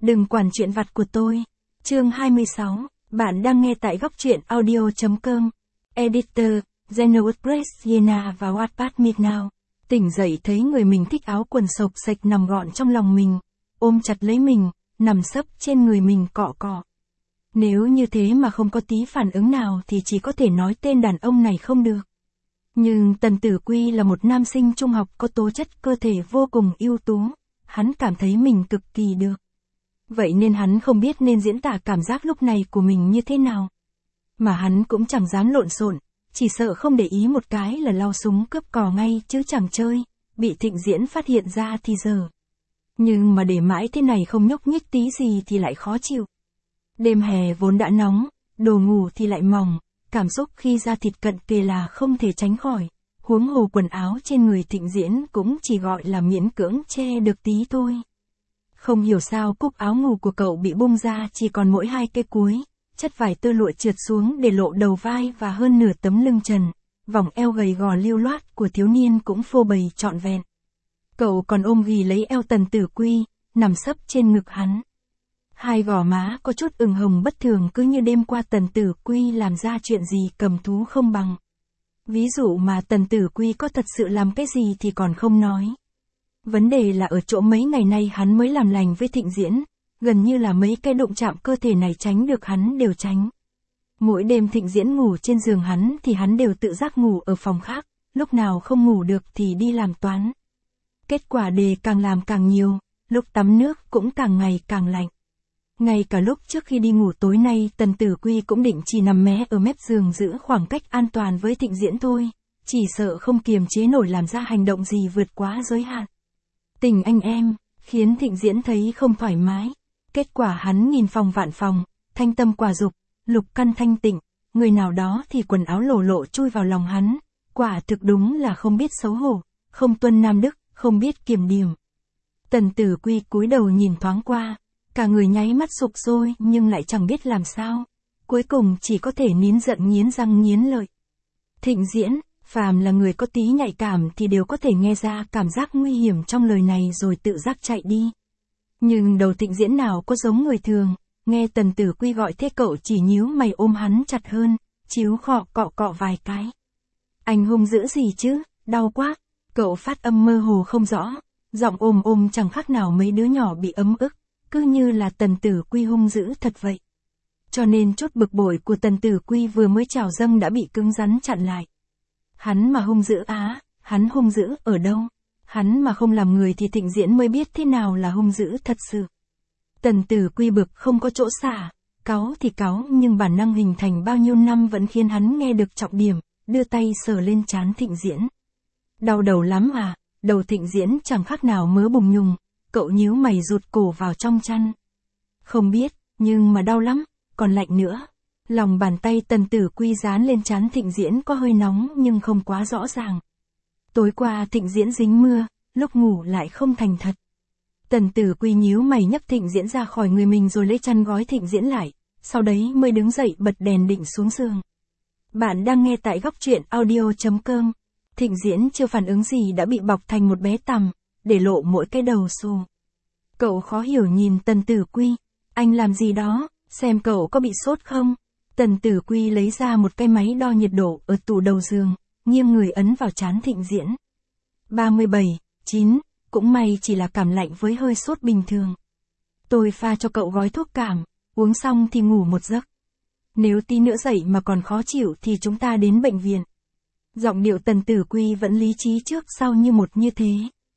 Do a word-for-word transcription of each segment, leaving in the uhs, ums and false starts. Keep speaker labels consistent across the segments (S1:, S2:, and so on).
S1: Đừng quản chuyện vặt của tôi. Chương hai mươi sáu, bạn đang nghe tại góc truyện audio chấm com. Editor, Zenopress Yena và Wattpad Midnow. Tỉnh dậy thấy người mình thích áo quần sộc sạch nằm gọn trong lòng mình, ôm chặt lấy mình, nằm sấp trên người mình cọ cọ. Nếu như thế mà không có tí phản ứng nào thì chỉ có thể nói tên đàn ông này không được. Nhưng Tần Tử Quy là một nam sinh trung học có tố chất cơ thể vô cùng ưu tú, hắn cảm thấy mình cực kỳ được. Vậy nên hắn không biết nên diễn tả cảm giác lúc này của mình như thế nào. Mà hắn cũng chẳng dám lộn xộn, chỉ sợ không để ý một cái là lau súng cướp cò ngay chứ chẳng chơi, bị Thịnh Diễn phát hiện ra thì giờ. Nhưng mà để mãi thế này không nhúc nhích tí gì thì lại khó chịu. Đêm hè vốn đã nóng, đồ ngủ thì lại mỏng, cảm xúc khi da thịt cận kề là không thể tránh khỏi, huống hồ quần áo trên người Thịnh Diễn cũng chỉ gọi là miễn cưỡng che được tí thôi. Không hiểu sao cúc áo ngủ của cậu bị bung ra chỉ còn mỗi hai cái cuối, chất vải tơ lụa trượt xuống để lộ đầu vai và hơn nửa tấm lưng trần, vòng eo gầy gò lưu loát của thiếu niên cũng phô bày trọn vẹn. Cậu còn ôm ghì lấy eo Tần Tử Quy, nằm sấp trên ngực hắn. Hai gò má có chút ửng hồng bất thường cứ như đêm qua Tần Tử Quy làm ra chuyện gì cầm thú không bằng. Ví dụ mà Tần Tử Quy có thật sự làm cái gì thì còn không nói. Vấn đề là ở chỗ mấy ngày nay hắn mới làm lành với Thịnh Diễn, gần như là mấy cái đụng chạm cơ thể này tránh được hắn đều tránh. Mỗi đêm Thịnh Diễn ngủ trên giường hắn thì hắn đều tự giác ngủ ở phòng khác, lúc nào không ngủ được thì đi làm toán. Kết quả đề càng làm càng nhiều, lúc tắm nước cũng càng ngày càng lạnh. Ngay cả lúc trước khi đi ngủ tối nay Tần Tử Quy cũng định chỉ nằm mé ở mép giường giữ khoảng cách an toàn với Thịnh Diễn thôi, chỉ sợ không kiềm chế nổi làm ra hành động gì vượt quá giới hạn. Tình anh em, khiến Thịnh Diễn thấy không thoải mái. Kết quả hắn nghìn phòng vạn phòng, thanh tâm quả dục, lục căn thanh tịnh, người nào đó thì quần áo lổ lộ chui vào lòng hắn, quả thực đúng là không biết xấu hổ, không tuân nam đức, không biết kiểm điểm. Tần Tử Quy cúi đầu nhìn thoáng qua, cả người nháy mắt sụp sôi nhưng lại chẳng biết làm sao, cuối cùng chỉ có thể nín giận nghiến răng nghiến lợi. Thịnh Diễn, phàm là người có tí nhạy cảm thì đều có thể nghe ra cảm giác nguy hiểm trong lời này rồi tự giác chạy đi. Nhưng đầu Thịnh Diễn nào có giống người thường, nghe Tần Tử Quy gọi thế cậu chỉ nhíu mày ôm hắn chặt hơn, chíu khọ cọ cọ vài cái. Anh hung dữ gì chứ, đau quá, cậu phát âm mơ hồ không rõ, giọng ôm ôm chẳng khác nào mấy đứa nhỏ bị ấm ức, cứ như là Tần Tử Quy hung dữ thật vậy. Cho nên chút bực bội của Tần Tử Quy vừa mới trào dâng đã bị cứng rắn chặn lại. Hắn mà hung dữ á, hắn hung dữ ở đâu? Hắn mà không làm người thì Thịnh Diễn mới biết thế nào là hung dữ thật sự. Tần Tử Quy bực không có chỗ xả, cáu thì cáu nhưng bản năng hình thành bao nhiêu năm vẫn khiến hắn nghe được trọng điểm, đưa tay sờ lên trán Thịnh Diễn. Đau đầu lắm à, đầu Thịnh Diễn chẳng khác nào mớ bùng nhùng, cậu nhíu mày rụt cổ vào trong chăn. Không biết, nhưng mà đau lắm, còn lạnh nữa. Lòng bàn tay Tần Tử Quy dán lên trán Thịnh Diễn có hơi nóng nhưng không quá rõ ràng. Tối qua Thịnh Diễn dính mưa, lúc ngủ lại không thành thật. Tần Tử Quy nhíu mày nhấc Thịnh Diễn ra khỏi người mình rồi lấy chăn gói Thịnh Diễn lại, sau đấy mới đứng dậy bật đèn định xuống giường. Bạn đang nghe tại góc truyện audio chấm com. Thịnh Diễn chưa phản ứng gì đã bị bọc thành một bé tằm, để lộ mỗi cái đầu xù. Cậu khó hiểu nhìn Tần Tử Quy, anh làm gì đó, xem cậu có bị sốt không? Tần Tử Quy lấy ra một cái máy đo nhiệt độ ở tủ đầu giường, nghiêng người ấn vào trán Thịnh Diễn. ba mươi bảy, chín, cũng may chỉ là cảm lạnh với hơi sốt bình thường. Tôi pha cho cậu gói thuốc cảm, uống xong thì ngủ một giấc. Nếu tí nữa dậy mà còn khó chịu thì chúng ta đến bệnh viện. Giọng điệu Tần Tử Quy vẫn lý trí trước sau như một như thế.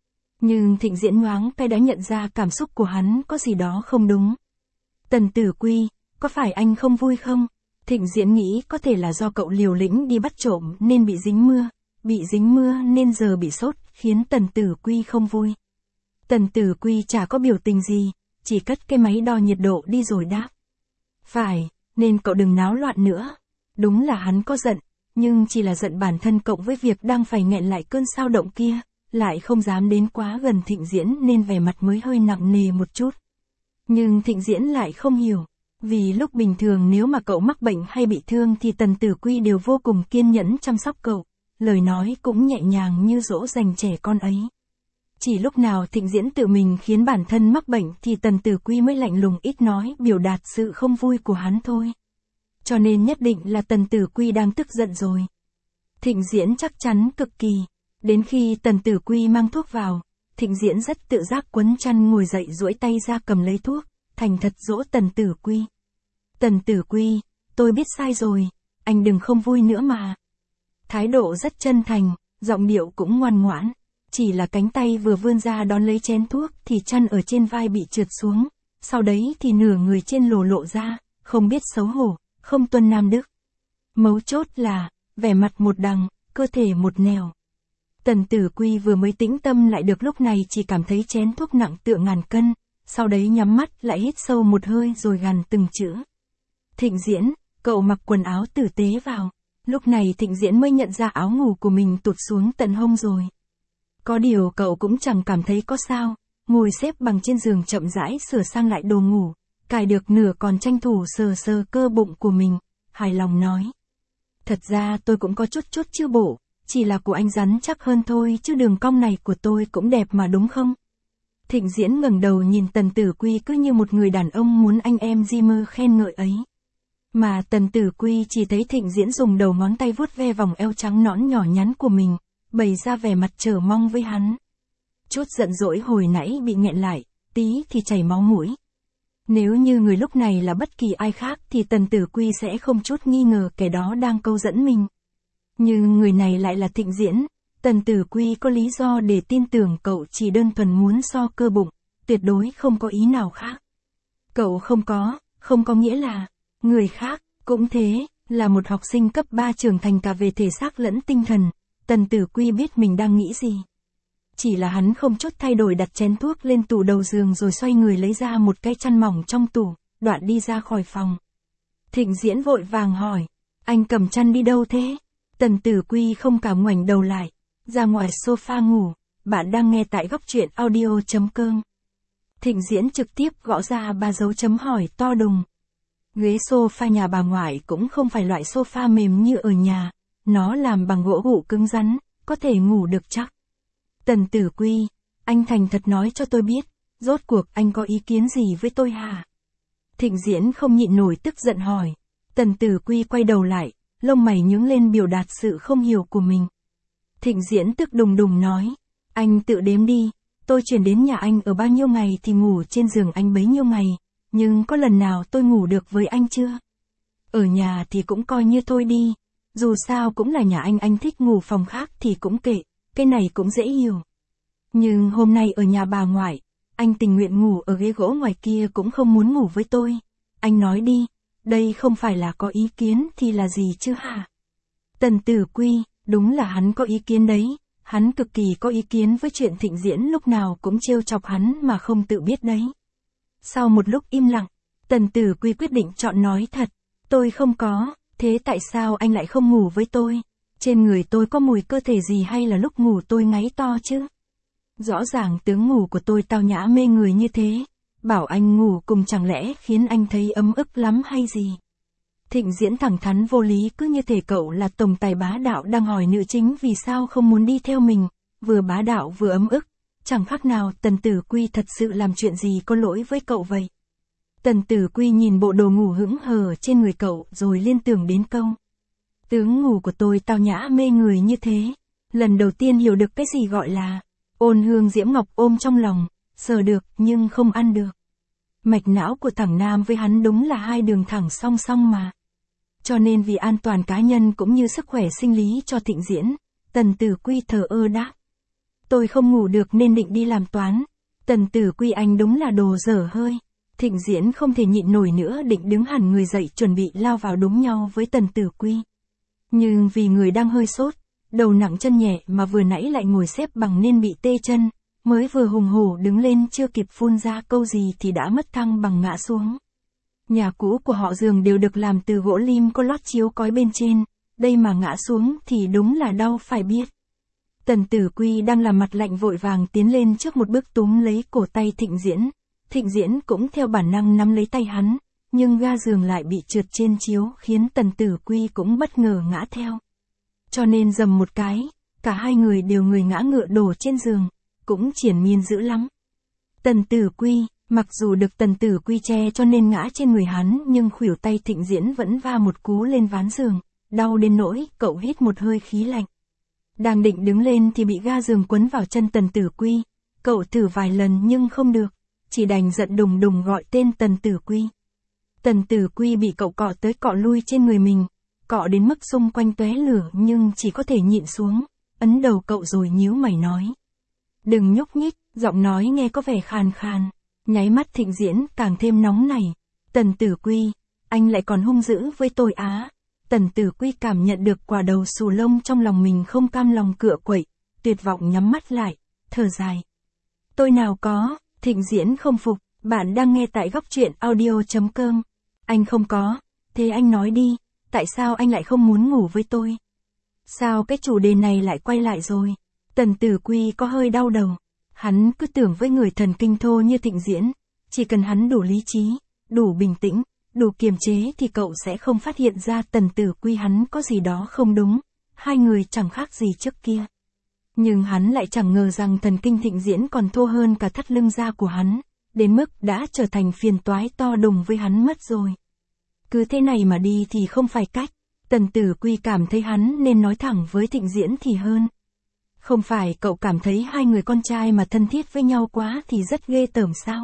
S1: Nhưng Thịnh Diễn nhoáng cái đã nhận ra cảm xúc của hắn có gì đó không đúng. Tần Tử Quy, có phải anh không vui không? Thịnh Diễn nghĩ có thể là do cậu liều lĩnh đi bắt trộm nên bị dính mưa, bị dính mưa nên giờ bị sốt, khiến Tần Tử Quy không vui. Tần Tử Quy chả có biểu tình gì, chỉ cất cái máy đo nhiệt độ đi rồi đáp. Phải, nên cậu đừng náo loạn nữa. Đúng là hắn có giận, nhưng chỉ là giận bản thân cộng với việc đang phải nghẹn lại cơn sao động kia, lại không dám đến quá gần Thịnh Diễn nên vẻ mặt mới hơi nặng nề một chút. Nhưng Thịnh Diễn lại không hiểu. Vì lúc bình thường nếu mà cậu mắc bệnh hay bị thương thì Tần Tử Quy đều vô cùng kiên nhẫn chăm sóc cậu, lời nói cũng nhẹ nhàng như dỗ dành trẻ con ấy. Chỉ lúc nào Thịnh Diễn tự mình khiến bản thân mắc bệnh thì Tần Tử Quy mới lạnh lùng ít nói biểu đạt sự không vui của hắn thôi. Cho nên nhất định là Tần Tử Quy đang tức giận rồi. Thịnh Diễn chắc chắn cực kỳ. Đến khi Tần Tử Quy mang thuốc vào, Thịnh Diễn rất tự giác quấn chăn ngồi dậy duỗi tay ra cầm lấy thuốc, thành thật dỗ Tần Tử Quy. Tần Tử Quy, tôi biết sai rồi, anh đừng không vui nữa mà. Thái độ rất chân thành, giọng điệu cũng ngoan ngoãn. Chỉ là cánh tay vừa vươn ra đón lấy chén thuốc thì chăn ở trên vai bị trượt xuống, sau đấy thì nửa người trên lồ lộ ra, không biết xấu hổ, không tuân nam đức. Mấu chốt là, vẻ mặt một đằng, cơ thể một nẻo. Tần Tử Quy vừa mới tĩnh tâm lại được lúc này chỉ cảm thấy chén thuốc nặng tựa ngàn cân, sau đấy nhắm mắt lại hít sâu một hơi rồi gằn từng chữ. Thịnh Diễn, cậu mặc quần áo tử tế vào. Lúc này Thịnh Diễn mới nhận ra áo ngủ của mình tụt xuống tận hông rồi. Có điều cậu cũng chẳng cảm thấy có sao, ngồi xếp bằng trên giường chậm rãi sửa sang lại đồ ngủ, cài được nửa còn tranh thủ sờ sờ cơ bụng của mình, hài lòng nói. Thật ra tôi cũng có chút chút chưa bổ, chỉ là của anh rắn chắc hơn thôi chứ đường cong này của tôi cũng đẹp mà đúng không? Thịnh Diễn ngẩng đầu nhìn Tần Tử Quy cứ như một người đàn ông muốn anh em di mơ khen ngợi ấy. Mà Tần Tử Quy chỉ thấy Thịnh Diễn dùng đầu ngón tay vuốt ve vòng eo trắng nõn nhỏ nhắn của mình, bày ra vẻ mặt chờ mong với hắn. Chút giận dỗi hồi nãy bị nghẹn lại, tí thì chảy máu mũi. Nếu như người lúc này là bất kỳ ai khác thì Tần Tử Quy sẽ không chút nghi ngờ kẻ đó đang câu dẫn mình. Nhưng người này lại là Thịnh Diễn, Tần Tử Quy có lý do để tin tưởng cậu chỉ đơn thuần muốn so cơ bụng, tuyệt đối không có ý nào khác. Cậu không có, không có nghĩa là, người khác, cũng thế, là một học sinh cấp ba trưởng thành cả về thể xác lẫn tinh thần, Tần Tử Quy biết mình đang nghĩ gì. Chỉ là hắn không chút thay đổi đặt chén thuốc lên tủ đầu giường rồi xoay người lấy ra một cái chăn mỏng trong tủ, đoạn đi ra khỏi phòng. Thịnh Diễn vội vàng hỏi, anh cầm chăn đi đâu thế? Tần Tử Quy không cả ngoảnh đầu lại, ra ngoài sofa ngủ, bạn đang nghe tại góc truyện audio chấm com. Thịnh Diễn trực tiếp gõ ra ba dấu chấm hỏi to đùng. Ghế sofa nhà bà ngoại cũng không phải loại sofa mềm như ở nhà, nó làm bằng gỗ gụ cứng rắn, có thể ngủ được chắc. Tần Tử Quy, anh thành thật nói cho tôi biết, rốt cuộc anh có ý kiến gì với tôi hả? Thịnh Diễn không nhịn nổi tức giận hỏi. Tần Tử Quy quay đầu lại, lông mày nhướng lên biểu đạt sự không hiểu của mình. Thịnh Diễn tức đùng đùng nói, anh tự đếm đi, tôi chuyển đến nhà anh ở bao nhiêu ngày thì ngủ trên giường anh bấy nhiêu ngày, nhưng có lần nào tôi ngủ được với anh chưa? Ở nhà thì cũng coi như thôi đi, dù sao cũng là nhà anh, anh thích ngủ phòng khác thì cũng kệ, cái này cũng dễ hiểu. Nhưng hôm nay ở nhà bà ngoại, anh tình nguyện ngủ ở ghế gỗ ngoài kia cũng không muốn ngủ với tôi. Anh nói đi, đây không phải là có ý kiến thì là gì chứ hả? Tần Tử Quy, đúng là hắn có ý kiến đấy, hắn cực kỳ có ý kiến với chuyện Thịnh Diễn lúc nào cũng trêu chọc hắn mà không tự biết đấy. Sau một lúc im lặng, Tần Tử Quy quyết định chọn nói thật, tôi không có, thế tại sao anh lại không ngủ với tôi? Trên người tôi có mùi cơ thể gì hay là lúc ngủ tôi ngáy to chứ? Rõ ràng tướng ngủ của tôi tao nhã mê người như thế, bảo anh ngủ cùng chẳng lẽ khiến anh thấy ấm ức lắm hay gì? Thịnh Diễn thẳng thắn vô lý cứ như thể cậu là tổng tài bá đạo đang hỏi nữ chính vì sao không muốn đi theo mình, vừa bá đạo vừa ấm ức, chẳng khác nào Tần Tử Quy thật sự làm chuyện gì có lỗi với cậu vậy. Tần Tử Quy nhìn bộ đồ ngủ hững hờ trên người cậu rồi liên tưởng đến câu. Tướng ngủ của tôi tao nhã mê người như thế, lần đầu tiên hiểu được cái gì gọi là ôn hương diễm ngọc ôm trong lòng, sờ được nhưng không ăn được. Mạch não của thằng Nam với hắn đúng là hai đường thẳng song song mà. Cho nên vì an toàn cá nhân cũng như sức khỏe sinh lý cho Thịnh Diễn, Tần Tử Quy thờ ơ đáp. Tôi không ngủ được nên định đi làm toán. Tần Tử Quy anh đúng là đồ dở hơi. Thịnh Diễn không thể nhịn nổi nữa định đứng hẳn người dậy chuẩn bị lao vào đúng nhau với Tần Tử Quy. Nhưng vì người đang hơi sốt, đầu nặng chân nhẹ mà vừa nãy lại ngồi xếp bằng nên bị tê chân, mới vừa hùng hổ đứng lên chưa kịp phun ra câu gì thì đã mất thăng bằng ngã xuống. Nhà cũ của họ giường đều được làm từ gỗ lim có lót chiếu cói bên trên, đây mà ngã xuống thì đúng là đau phải biết. Tần Tử Quy đang làm mặt lạnh vội vàng tiến lên trước một bước túm lấy cổ tay Thịnh Diễn. Thịnh Diễn cũng theo bản năng nắm lấy tay hắn, nhưng ga giường lại bị trượt trên chiếu khiến Tần Tử Quy cũng bất ngờ ngã theo. Cho nên dầm một cái, cả hai người đều người ngã ngựa đổ trên giường, cũng triền miên dữ lắm. Tần Tử Quy, mặc dù được Tần Tử Quy che cho nên ngã trên người hắn nhưng khuỷu tay Thịnh Diễn vẫn va một cú lên ván giường, đau đến nỗi cậu hít một hơi khí lạnh. Đang định đứng lên thì bị ga giường quấn vào chân Tần Tử Quy, cậu thử vài lần nhưng không được, chỉ đành giận đùng đùng gọi tên Tần Tử Quy. Tần Tử Quy bị cậu cọ tới cọ lui trên người mình, cọ đến mức xung quanh tóe lửa nhưng chỉ có thể nhịn xuống, ấn đầu cậu rồi nhíu mày nói. Đừng nhúc nhích, giọng nói nghe có vẻ khàn khàn. Nháy mắt Thịnh Diễn càng thêm nóng nảy. Tần Tử Quy, anh lại còn hung dữ với tôi á. Tần Tử Quy cảm nhận được quả đầu xù lông trong lòng mình không cam lòng cựa quậy, tuyệt vọng nhắm mắt lại, thở dài. Tôi nào có, Thịnh Diễn không phục, bạn đang nghe tại góc truyện audio chấm com. Anh không có, thế anh nói đi, tại sao anh lại không muốn ngủ với tôi? Sao cái chủ đề này lại quay lại rồi? Tần Tử Quy có hơi đau đầu. Hắn cứ tưởng với người thần kinh thô như Thịnh Diễn, chỉ cần hắn đủ lý trí, đủ bình tĩnh, đủ kiềm chế thì cậu sẽ không phát hiện ra Tần Tử Quy hắn có gì đó không đúng, hai người chẳng khác gì trước kia. Nhưng hắn lại chẳng ngờ rằng thần kinh Thịnh Diễn còn thô hơn cả thắt lưng da của hắn, đến mức đã trở thành phiền toái to đùng với hắn mất rồi. Cứ thế này mà đi thì không phải cách, Tần Tử Quy cảm thấy hắn nên nói thẳng với Thịnh Diễn thì hơn. Không phải cậu cảm thấy hai người con trai mà thân thiết với nhau quá thì rất ghê tởm sao?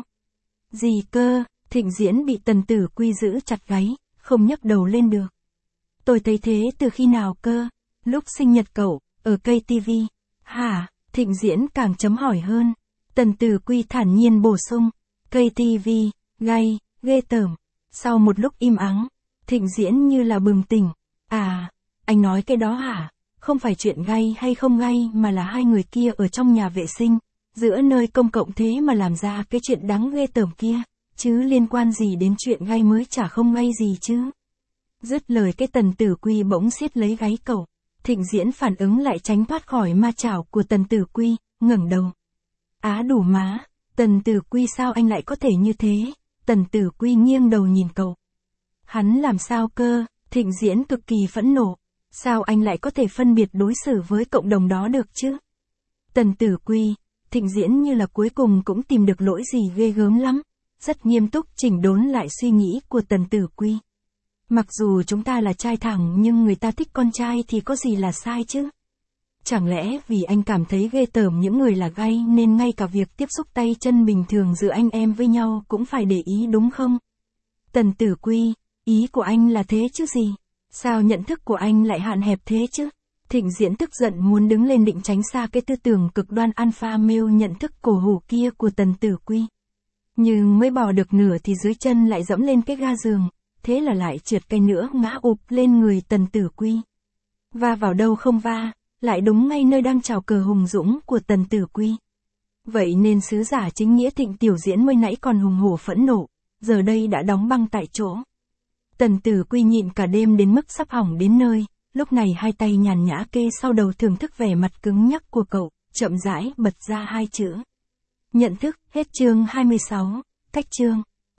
S1: Gì cơ? Thịnh Diễn bị Tần Tử Quy giữ chặt gáy, không nhấc đầu lên được. Tôi thấy thế từ khi nào cơ? Lúc sinh nhật cậu, ở cây ti vi. Hả? Thịnh Diễn càng chấm hỏi hơn. Tần Tử Quy thản nhiên bổ sung. Cây ti vi, gay, ghê tởm. Sau một lúc im ắng, Thịnh Diễn như là bừng tỉnh. À, anh nói cái đó hả? Không phải chuyện gay hay không gay mà là hai người kia ở trong nhà vệ sinh, giữa nơi công cộng thế mà làm ra cái chuyện đáng ghê tởm kia, chứ liên quan gì đến chuyện gay mới chả không gay gì chứ. Dứt lời cái Tần Tử Quy bỗng siết lấy gáy cậu, Thịnh Diễn phản ứng lại tránh thoát khỏi ma chảo của Tần Tử Quy, ngẩng đầu. Á đủ má, Tần Tử Quy sao anh lại có thể như thế? Tần Tử Quy nghiêng đầu nhìn cậu. Hắn làm sao cơ? Thịnh Diễn cực kỳ phẫn nộ. Sao anh lại có thể phân biệt đối xử với cộng đồng đó được chứ? Tần Tử Quy, Thịnh Diễn như là cuối cùng cũng tìm được lỗi gì ghê gớm lắm, rất nghiêm túc chỉnh đốn lại suy nghĩ của Tần Tử Quy. Mặc dù chúng ta là trai thẳng nhưng người ta thích con trai thì có gì là sai chứ? Chẳng lẽ vì anh cảm thấy ghê tởm những người là gay nên ngay cả việc tiếp xúc tay chân bình thường giữa anh em với nhau cũng phải để ý đúng không? Tần Tử Quy, ý của anh là thế chứ gì? Sao nhận thức của anh lại hạn hẹp thế chứ? Thịnh Diễn tức giận muốn đứng lên định tránh xa cái tư tưởng cực đoan alpha male nhận thức cổ hủ kia của Tần Tử Quy. Nhưng mới bỏ được nửa thì dưới chân lại dẫm lên cái ga giường, thế là lại trượt cây nữa ngã ụp lên người Tần Tử Quy. Va vào đâu không va, lại đúng ngay nơi đang chào cờ hùng dũng của Tần Tử Quy. Vậy nên sứ giả chính nghĩa Thịnh Tiểu Diễn mới nãy còn hùng hổ phẫn nộ, giờ đây đã đóng băng tại chỗ. Tần Tử Quy nhịn cả đêm đến mức sắp hỏng đến nơi, lúc này hai tay nhàn nhã kê sau đầu thưởng thức vẻ mặt cứng nhắc của cậu, chậm rãi bật ra hai chữ. Nhận thức, hết chương hai mươi sáu, cách chương.